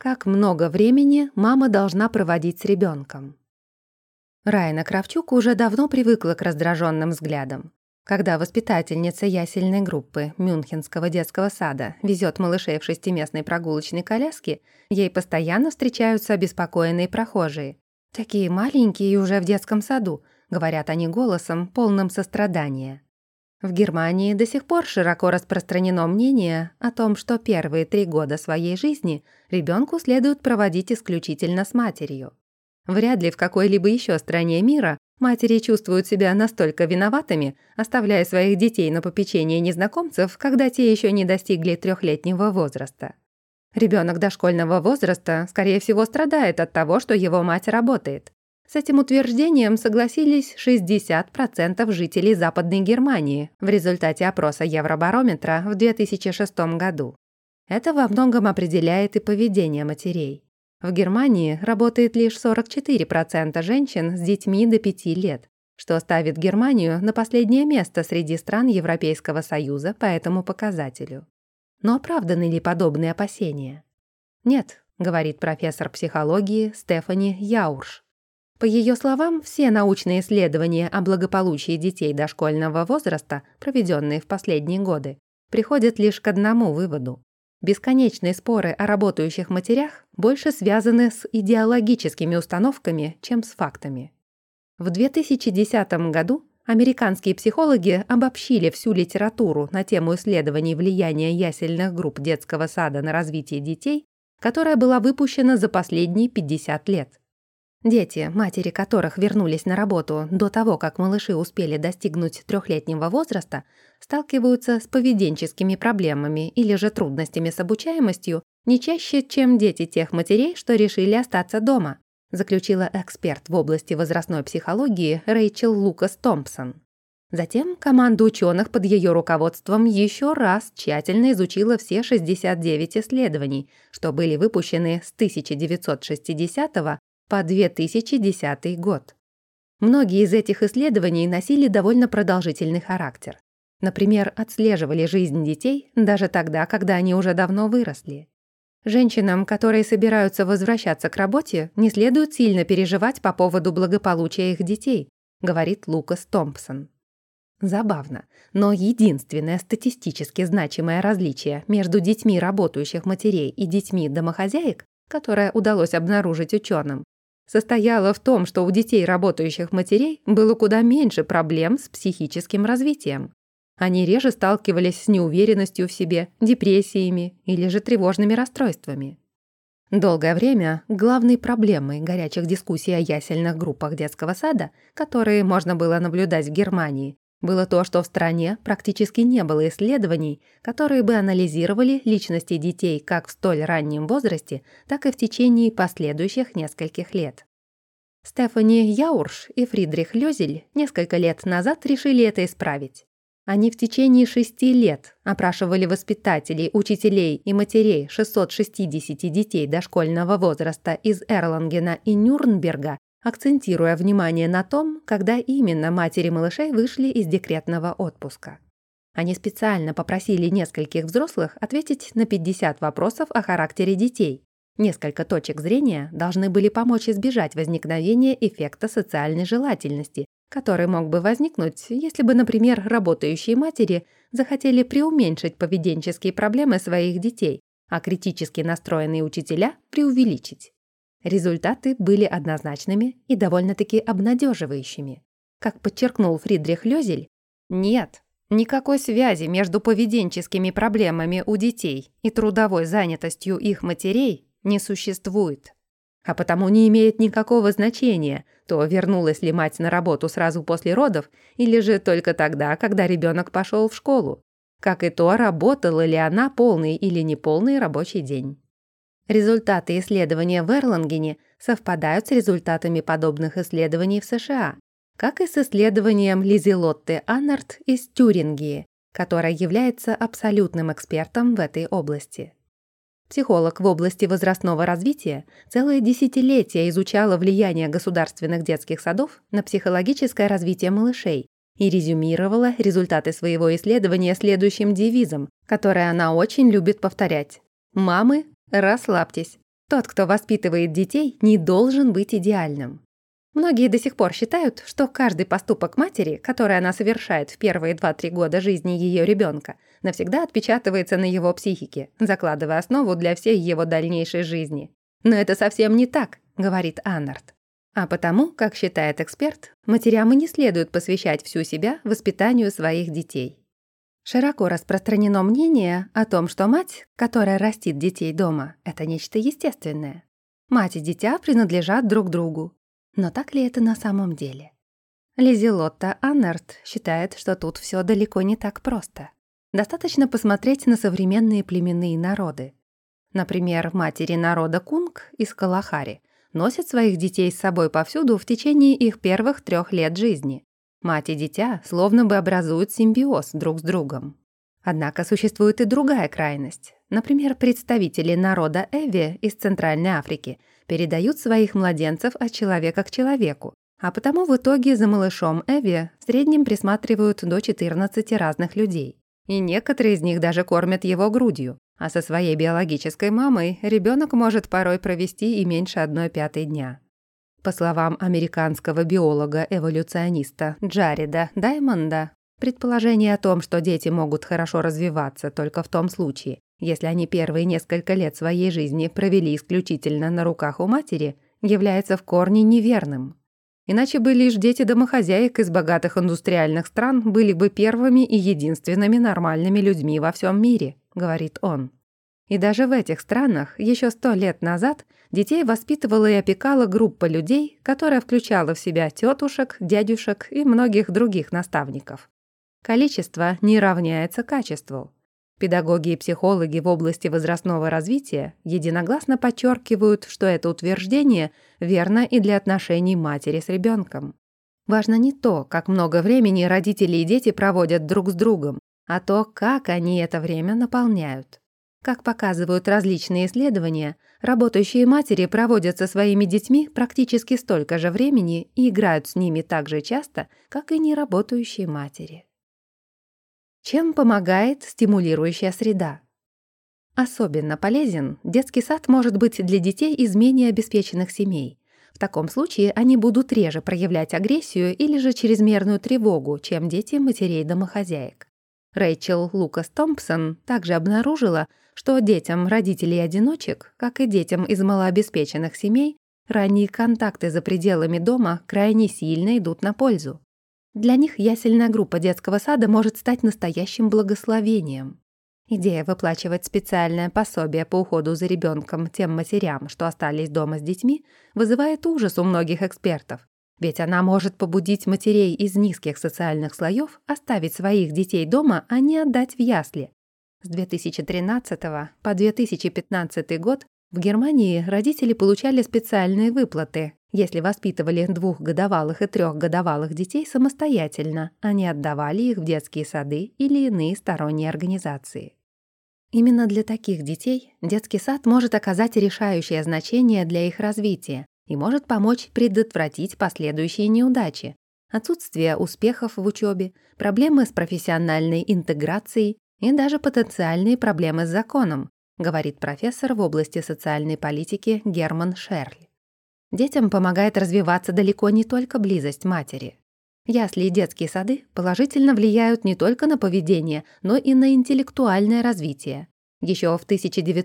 Как много времени мама должна проводить с ребенком? Райна Кравчук уже давно привыкла к раздраженным взглядам. Когда воспитательница ясельной группы Мюнхенского детского сада везет малышей в шестиместной прогулочной коляске, ей постоянно встречаются обеспокоенные прохожие. «Такие маленькие и уже в детском саду», — говорят они голосом, полным сострадания. В Германии до сих пор широко распространено мнение о том, что первые 3 года своей жизни ребенку следует проводить исключительно с матерью. Вряд ли в какой-либо еще стране мира матери чувствуют себя настолько виноватыми, оставляя своих детей на попечение незнакомцев, когда те еще не достигли 3-летнего возраста. Ребенок дошкольного возраста, скорее всего, страдает от того, что его мать работает. С этим утверждением согласились 60% жителей Западной Германии в результате опроса Евробарометра в 2006 году. Это во многом определяет и поведение матерей. В Германии работает лишь 44% женщин с детьми до 5 лет, что ставит Германию на последнее место среди стран Европейского Союза по этому показателю. Но оправданы ли подобные опасения? Нет, говорит профессор психологии Стефани Яурш. По ее словам, все научные исследования о благополучии детей дошкольного возраста, проведенные в последние годы, приходят лишь к одному выводу. Бесконечные споры о работающих матерях больше связаны с идеологическими установками, чем с фактами. В 2010 году американские психологи обобщили всю литературу на тему исследований влияния ясельных групп детского сада на развитие детей, которая была выпущена за последние 50 лет. Дети, матери которых вернулись на работу до того, как малыши успели достигнуть 3-летнего возраста, сталкиваются с поведенческими проблемами или же трудностями с обучаемостью не чаще, чем дети тех матерей, что решили остаться дома, заключила эксперт в области возрастной психологии Рэйчел Лукас Томпсон. Затем команда ученых под ее руководством еще раз тщательно изучила все 69 исследований, что были выпущены с 1960 по 2010 год. Многие из этих исследований носили довольно продолжительный характер. Например, отслеживали жизнь детей даже тогда, когда они уже давно выросли. Женщинам, которые собираются возвращаться к работе, не следует сильно переживать по поводу благополучия их детей, говорит Лукас Томпсон. Забавно, но единственное статистически значимое различие между детьми работающих матерей и детьми домохозяек, которое удалось обнаружить ученым, состояло в том, что у детей работающих матерей было куда меньше проблем с психическим развитием. Они реже сталкивались с неуверенностью в себе, депрессиями или же тревожными расстройствами. Долгое время главной проблемой горячих дискуссий о ясельных группах детского сада, которые можно было наблюдать в Германии, было то, что в стране практически не было исследований, которые бы анализировали личности детей как в столь раннем возрасте, так и в течение последующих нескольких лет. Стефани Яурш и Фридрих Лёзель несколько лет назад решили это исправить. Они в течение 6 лет опрашивали воспитателей, учителей и матерей 660 детей дошкольного возраста из Эрлангена и Нюрнберга, акцентируя внимание на том, когда именно матери малышей вышли из декретного отпуска. Они специально попросили нескольких взрослых ответить на 50 вопросов о характере детей. Несколько точек зрения должны были помочь избежать возникновения эффекта социальной желательности, который мог бы возникнуть, если бы, например, работающие матери захотели преуменьшить поведенческие проблемы своих детей, а критически настроенные учителя преувеличить. Результаты были однозначными и довольно-таки обнадеживающими. Как подчеркнул Фридрих Лёзель, нет никакой связи между поведенческими проблемами у детей и трудовой занятостью их матерей не существует. А потому не имеет никакого значения, то вернулась ли мать на работу сразу после родов или же только тогда, когда ребенок пошел в школу, как и то, работала ли она полный или неполный рабочий день. Результаты исследования в Эрлангене совпадают с результатами подобных исследований в США, как и с исследованием Лизелотте Аннард из Тюрингии, которая является абсолютным экспертом в этой области. Психолог в области возрастного развития целые десятилетия изучала влияние государственных детских садов на психологическое развитие малышей и резюмировала результаты своего исследования следующим девизом, который она очень любит повторять. «Мамы, расслабьтесь. Тот, кто воспитывает детей, не должен быть идеальным. Многие до сих пор считают, что каждый поступок матери, который она совершает в первые 2-3 года жизни ее ребенка, навсегда отпечатывается на его психике, закладывая основу для всей его дальнейшей жизни. Но это совсем не так, говорит Аннард. А потому, как считает эксперт, матерям и не следует посвящать всю себя воспитанию своих детей. Широко распространено мнение о том, что мать, которая растит детей дома, это нечто естественное. Мать и дитя принадлежат друг другу. Но так ли это на самом деле? Лизелотта Аннард считает, что тут все далеко не так просто. Достаточно посмотреть на современные племенные народы. Например, матери народа Кунг из Калахари носят своих детей с собой повсюду в течение их первых 3 лет жизни. Мать и дитя словно бы образуют симбиоз друг с другом. Однако существует и другая крайность. Например, представители народа Эви из Центральной Африки передают своих младенцев от человека к человеку, а потому в итоге за малышом Эви в среднем присматривают до 14 разных людей. И некоторые из них даже кормят его грудью, а со своей биологической мамой ребенок может порой провести и меньше 1/5 дня. По словам американского биолога-эволюциониста Джареда Даймонда, предположение о том, что дети могут хорошо развиваться только в том случае, если они первые несколько лет своей жизни провели исключительно на руках у матери, является в корне неверным. Иначе бы лишь дети домохозяек из богатых индустриальных стран были бы первыми и единственными нормальными людьми во всем мире, говорит он. И даже в этих странах еще 100 лет назад детей воспитывала и опекала группа людей, которая включала в себя тетушек, дядюшек и многих других наставников. Количество не равняется качеству. Педагоги и психологи в области возрастного развития единогласно подчеркивают, что это утверждение верно и для отношений матери с ребенком. Важно не то, как много времени родители и дети проводят друг с другом, а то, как они это время наполняют. Как показывают различные исследования, работающие матери проводят со своими детьми практически столько же времени и играют с ними так же часто, как и неработающие матери. Чем помогает стимулирующая среда? Особенно полезен детский сад может быть для детей из менее обеспеченных семей. В таком случае они будут реже проявлять агрессию или же чрезмерную тревогу, чем дети матерей-домохозяек. Рэйчел Лукас Томпсон также обнаружила, что детям родителей-одиночек, как и детям из малообеспеченных семей, ранние контакты за пределами дома крайне сильно идут на пользу. Для них ясельная группа детского сада может стать настоящим благословением. Идея выплачивать специальное пособие по уходу за ребенком тем матерям, что остались дома с детьми, вызывает ужас у многих экспертов. Ведь она может побудить матерей из низких социальных слоев оставить своих детей дома, а не отдать в ясли. С 2013 по 2015 год в Германии родители получали специальные выплаты, если воспитывали 2-годовалых и 3-годовалых детей самостоятельно, а не отдавали их в детские сады или иные сторонние организации. Именно для таких детей детский сад может оказать решающее значение для их развития и может помочь предотвратить последующие неудачи, отсутствие успехов в учебе, проблемы с профессиональной интеграцией и даже потенциальные проблемы с законом, говорит профессор в области социальной политики Герман Шерль. Детям помогает развиваться далеко не только близость матери. Ясли и детские сады положительно влияют не только на поведение, но и на интеллектуальное развитие. Еще в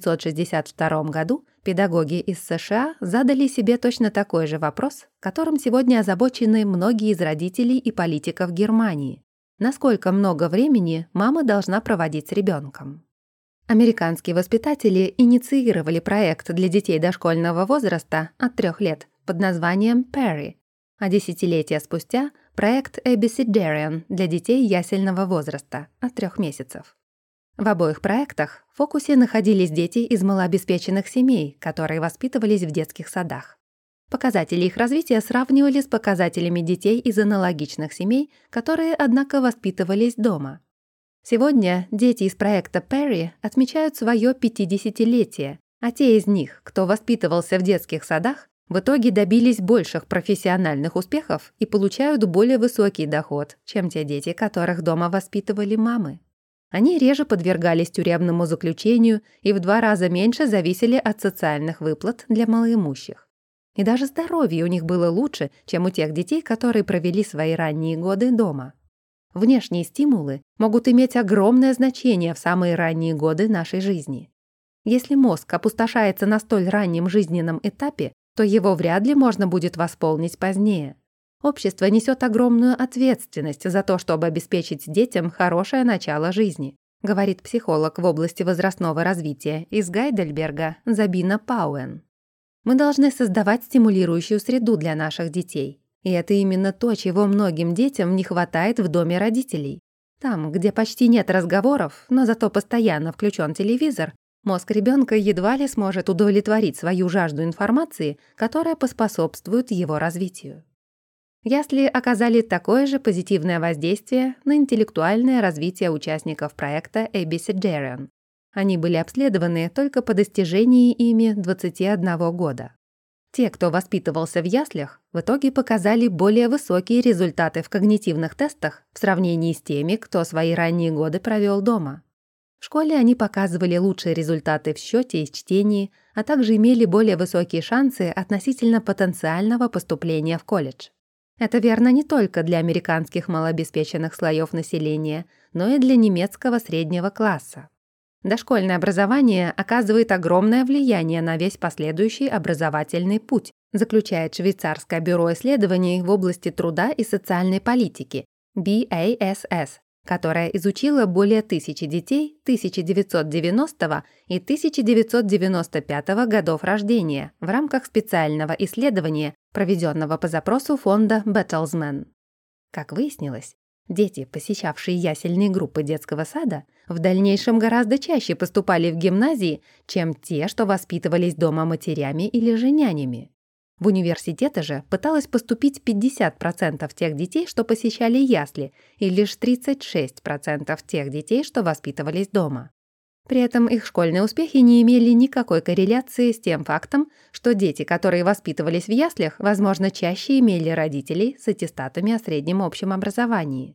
1962 году педагоги из США задали себе точно такой же вопрос, которым сегодня озабочены многие из родителей и политиков Германии. Насколько много времени мама должна проводить с ребенком? Американские воспитатели инициировали проект для детей дошкольного возраста от 3 лет под названием Perry, а десятилетия спустя – проект Abecedarian для детей ясельного возраста от 3 месяцев. В обоих проектах в фокусе находились дети из малообеспеченных семей, которые воспитывались в детских садах. Показатели их развития сравнивали с показателями детей из аналогичных семей, которые, однако, воспитывались дома. Сегодня дети из проекта Perry отмечают свое 50-летие, а те из них, кто воспитывался в детских садах, в итоге добились больших профессиональных успехов и получают более высокий доход, чем те дети, которых дома воспитывали мамы. Они реже подвергались тюремному заключению и в 2 раза меньше зависели от социальных выплат для малоимущих. И даже здоровье у них было лучше, чем у тех детей, которые провели свои ранние годы дома. Внешние стимулы могут иметь огромное значение в самые ранние годы нашей жизни. Если мозг опустошается на столь раннем жизненном этапе, то его вряд ли можно будет восполнить позднее. Общество несет огромную ответственность за то, чтобы обеспечить детям хорошее начало жизни, говорит психолог в области возрастного развития из Гайдельберга Забина Пауэн. Мы должны создавать стимулирующую среду для наших детей. И это именно то, чего многим детям не хватает в доме родителей. Там, где почти нет разговоров, но зато постоянно включен телевизор, мозг ребенка едва ли сможет удовлетворить свою жажду информации, которая поспособствует его развитию. Ясли оказали такое же позитивное воздействие на интеллектуальное развитие участников проекта ABC Jarion. Они были обследованы только по достижении ими 21 года. Те, кто воспитывался в яслях, в итоге показали более высокие результаты в когнитивных тестах в сравнении с теми, кто свои ранние годы провел дома. В школе они показывали лучшие результаты в счете и чтении, а также имели более высокие шансы относительно потенциального поступления в колледж. Это верно не только для американских малообеспеченных слоев населения, но и для немецкого среднего класса. Дошкольное образование оказывает огромное влияние на весь последующий образовательный путь, заключает швейцарское бюро исследований в области труда и социальной политики BASS, которое изучило более 1000 детей 1990 и 1995 годов рождения в рамках специального исследования, проведенного по запросу фонда Bertelsmann. Как выяснилось, дети, посещавшие ясельные группы детского сада, в дальнейшем гораздо чаще поступали в гимназии, чем те, что воспитывались дома матерями или же нянями. В университеты же пыталось поступить 50% тех детей, что посещали ясли, и лишь 36% тех детей, что воспитывались дома. При этом их школьные успехи не имели никакой корреляции с тем фактом, что дети, которые воспитывались в яслях, возможно, чаще имели родителей с аттестатами о среднем общем образовании.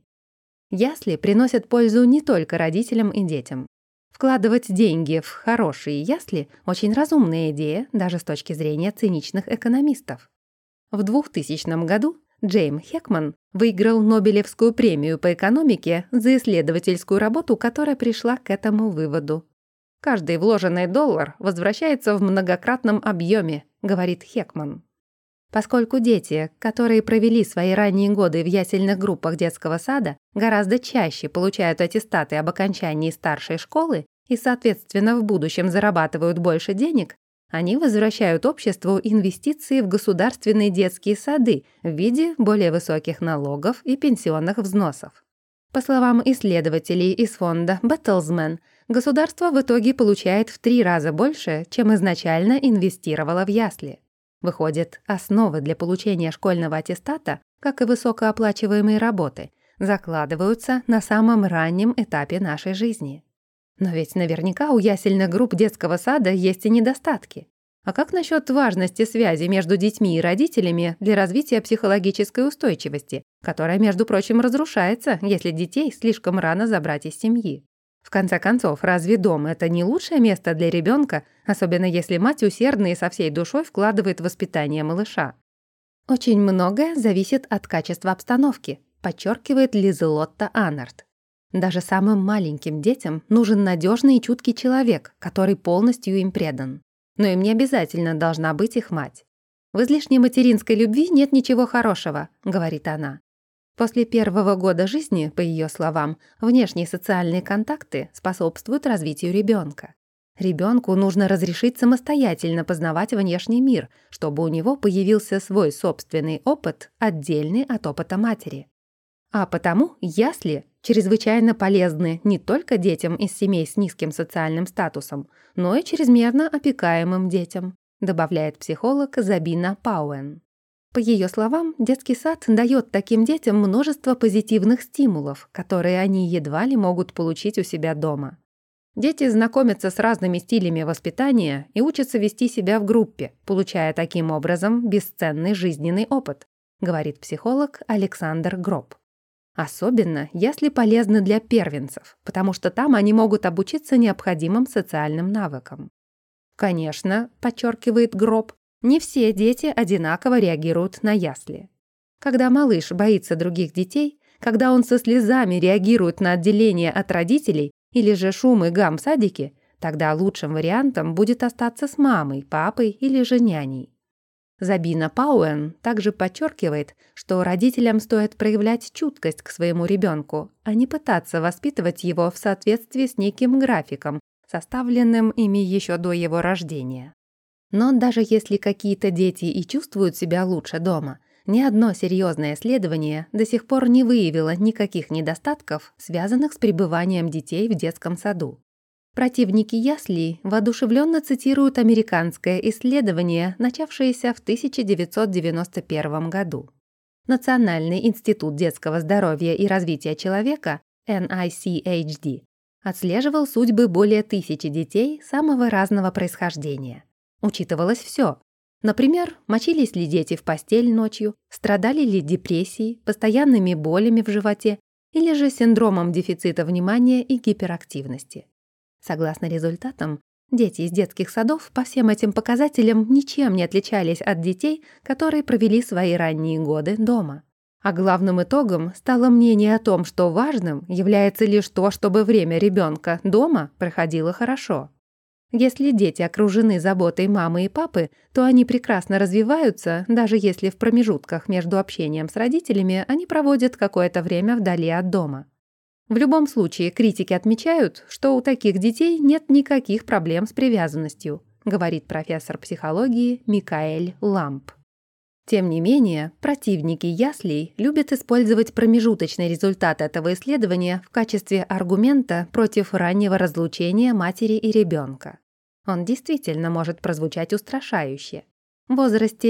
Ясли приносят пользу не только родителям и детям. Вкладывать деньги в хорошие ясли – очень разумная идея, даже с точки зрения циничных экономистов. В 2000 году Джейм Хекман выиграл Нобелевскую премию по экономике за исследовательскую работу, которая пришла к этому выводу. «Каждый вложенный доллар возвращается в многократном объеме», — говорит Хекман. Поскольку дети, которые провели свои ранние годы в ясельных группах детского сада, гораздо чаще получают аттестаты об окончании старшей школы и, соответственно, в будущем зарабатывают больше денег, они возвращают обществу инвестиции в государственные детские сады в виде более высоких налогов и пенсионных взносов. По словам исследователей из фонда Bertelsmann, государство в итоге получает в 3 раза больше, чем изначально инвестировало в ясли. Выходит, основы для получения школьного аттестата, как и высокооплачиваемые работы, закладываются на самом раннем этапе нашей жизни. Но ведь наверняка у ясельных групп детского сада есть и недостатки. А как насчет важности связи между детьми и родителями для развития психологической устойчивости, которая, между прочим, разрушается, если детей слишком рано забрать из семьи? В конце концов, разве дом — это не лучшее место для ребенка, особенно если мать усердно и со всей душой вкладывает в воспитание малыша? Очень многое зависит от качества обстановки, подчеркивает Лизелотта Аннард. Даже самым маленьким детям нужен надежный и чуткий человек, который полностью им предан. Но им не обязательно должна быть их мать. «В излишней материнской любви нет ничего хорошего», — говорит она. После 1-го года жизни, по ее словам, внешние социальные контакты способствуют развитию ребенка. Ребенку нужно разрешить самостоятельно познавать внешний мир, чтобы у него появился свой собственный опыт, отдельный от опыта матери. А потому ясли чрезвычайно полезны не только детям из семей с низким социальным статусом, но и чрезмерно опекаемым детям, добавляет психолог Забина Пауэн. По ее словам, детский сад дает таким детям множество позитивных стимулов, которые они едва ли могут получить у себя дома. Дети знакомятся с разными стилями воспитания и учатся вести себя в группе, получая таким образом бесценный жизненный опыт, говорит психолог Александр Гроб. Особенно, если полезны для первенцев, потому что там они могут обучиться необходимым социальным навыкам. Конечно, подчеркивает Гроб, не все дети одинаково реагируют на ясли. Когда малыш боится других детей, когда он со слезами реагирует на отделение от родителей или же шум и гам в садике, тогда лучшим вариантом будет остаться с мамой, папой или же няней. Забина Пауэн также подчеркивает, что родителям стоит проявлять чуткость к своему ребенку, а не пытаться воспитывать его в соответствии с неким графиком, составленным ими еще до его рождения. Но даже если какие-то дети и чувствуют себя лучше дома, ни одно серьезное исследование до сих пор не выявило никаких недостатков, связанных с пребыванием детей в детском саду. Противники яслей воодушевленно цитируют американское исследование, начавшееся в 1991 году. Национальный институт детского здоровья и развития человека, NICHD, отслеживал судьбы более 1000 детей самого разного происхождения. Учитывалось все. Например, мочились ли дети в постель ночью, страдали ли депрессией, постоянными болями в животе или же синдромом дефицита внимания и гиперактивности. Согласно результатам, дети из детских садов по всем этим показателям ничем не отличались от детей, которые провели свои ранние годы дома. А главным итогом стало мнение о том, что важным является лишь то, чтобы время ребенка дома проходило хорошо. Если дети окружены заботой мамы и папы, то они прекрасно развиваются, даже если в промежутках между общением с родителями они проводят какое-то время вдали от дома. В любом случае, критики отмечают, что у таких детей нет никаких проблем с привязанностью, говорит профессор психологии Микаэль Ламп. Тем не менее, противники яслей любят использовать промежуточный результат этого исследования в качестве аргумента против раннего разлучения матери и ребенка. Он действительно может прозвучать устрашающе. В возрасте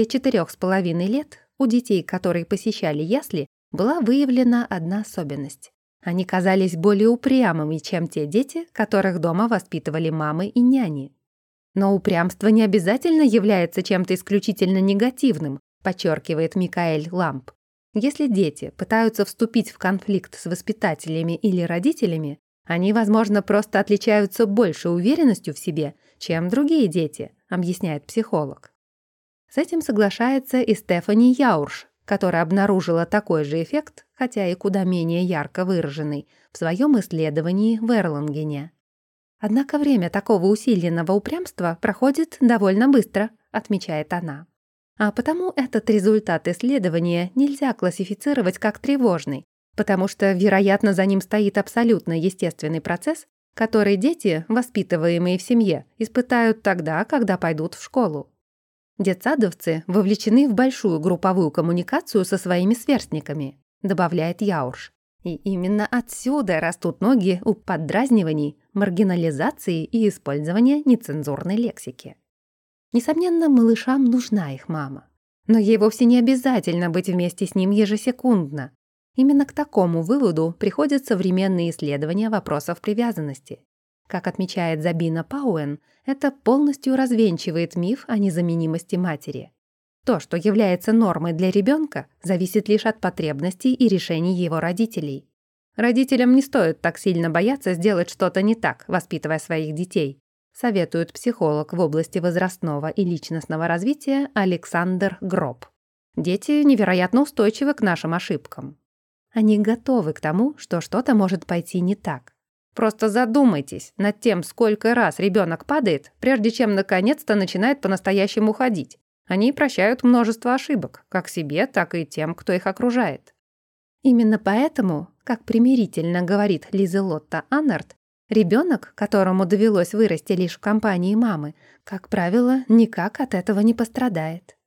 4,5 лет у детей, которые посещали ясли, была выявлена одна особенность. Они казались более упрямыми, чем те дети, которых дома воспитывали мамы и няни. Но упрямство не обязательно является чем-то исключительно негативным, подчеркивает Микаэль Ламп. Если дети пытаются вступить в конфликт с воспитателями или родителями, они, возможно, просто отличаются большей уверенностью в себе, чем другие дети, объясняет психолог. С этим соглашается и Стефани Яурш, которая обнаружила такой же эффект, хотя и куда менее ярко выраженный, в своем исследовании в Эрлангене. Однако время такого усиленного упрямства проходит довольно быстро, отмечает она. А потому этот результат исследования нельзя классифицировать как тревожный, потому что, вероятно, за ним стоит абсолютно естественный процесс, который дети, воспитываемые в семье, испытают тогда, когда пойдут в школу. Детсадовцы вовлечены в большую групповую коммуникацию со своими сверстниками, добавляет Яурш. И именно отсюда растут ноги у поддразниваний, маргинализации и использования нецензурной лексики. Несомненно, малышам нужна их мама. Но ей вовсе не обязательно быть вместе с ним ежесекундно. Именно к такому выводу приходят современные исследования вопросов привязанности. Как отмечает Забина Пауэн, это полностью развенчивает миф о незаменимости матери. То, что является нормой для ребенка, зависит лишь от потребностей и решений его родителей. Родителям не стоит так сильно бояться сделать что-то не так, воспитывая своих детей, советует психолог в области возрастного и личностного развития Александр Гроб. Дети невероятно устойчивы к нашим ошибкам. Они готовы к тому, что что-то может пойти не так. Просто задумайтесь над тем, сколько раз ребенок падает, прежде чем наконец-то начинает по-настоящему ходить. Они прощают множество ошибок, как себе, так и тем, кто их окружает. Именно поэтому, как примирительно говорит Лизелотта Аннард, ребенок, которому довелось вырасти лишь в компании мамы, как правило, никак от этого не пострадает.